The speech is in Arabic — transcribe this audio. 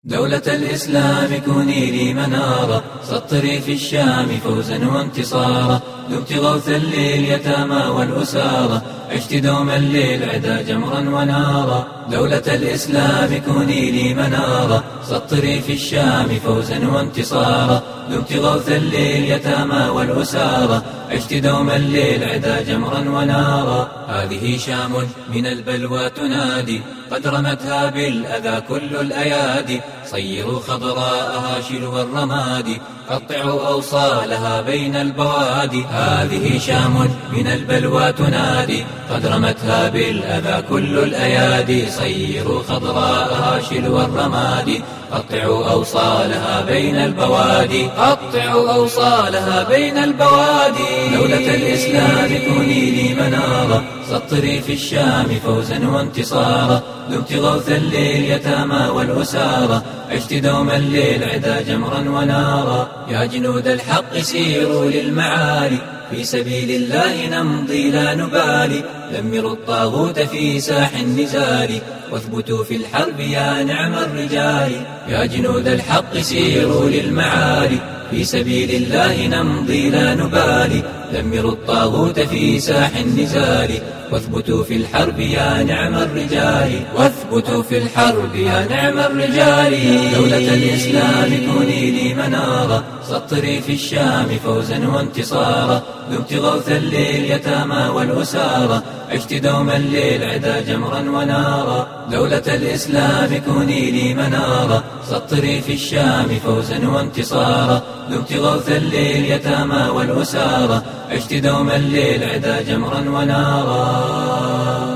دولة الإسلام كوني لي منارة، سطري في الشام فوزا وانتصارا، دمت غوثا لليتامى والأسارى، عشت دوما للعدا جمرا ونارا. دولة الإسلام كوني لي منارة، سطري في الشام فوزا وانتصارا، دمت غوثا لليتامى والأسارى، عشت دوما للعدا جمرا ونارا. هذه شام من البلوى تنادي، قد رمتها بالأذى كل الأيادي، صيروا خضراءها شلو الرماد، قطعوا أوصالها بين البوادي. هذه شام من البلوى تنادي، قد رمتها بالأذى كل الأيادي، صيروا خضراءها شلو الرماد، قطعوا أوصالها بين البوادي، قطعوا أوصالها بين البوادي. دولة الإسلام كوني لي منارة، سطري في الشام فوزا وانتصارا، دمت غوثا لليتامى والأسارى، عشت دوما للعدا جمرا ونارا. يا جنود الحق سيروا للمعالي، في سبيل الله نمضي لا نبالي، دمروا الطاغوت في ساح النزال، واثبتوا في الحرب يا نعم الرجال. يا جنود الحق سيروا للمعالي، في سبيل الله نمضي لا نبالي، دمروا الطاغوت في ساح النزال، واثبتوا في الحرب يا نعم الرجال، واثبتوا في الحرب يا نعم الرجال. دولة الإسلام كوني لي منارة، سطري في الشام فوزا وانتصارا، دمت غوثا لليتامى والأسارى، عشت دوما للعدا جمرا ونارا. دولة الإسلام كوني لي منارة، سطري في الشام فوزا وانتصارا، دمت غوثا لليتامى والأسارى، عشت دوما للعدا جمرا ونارا.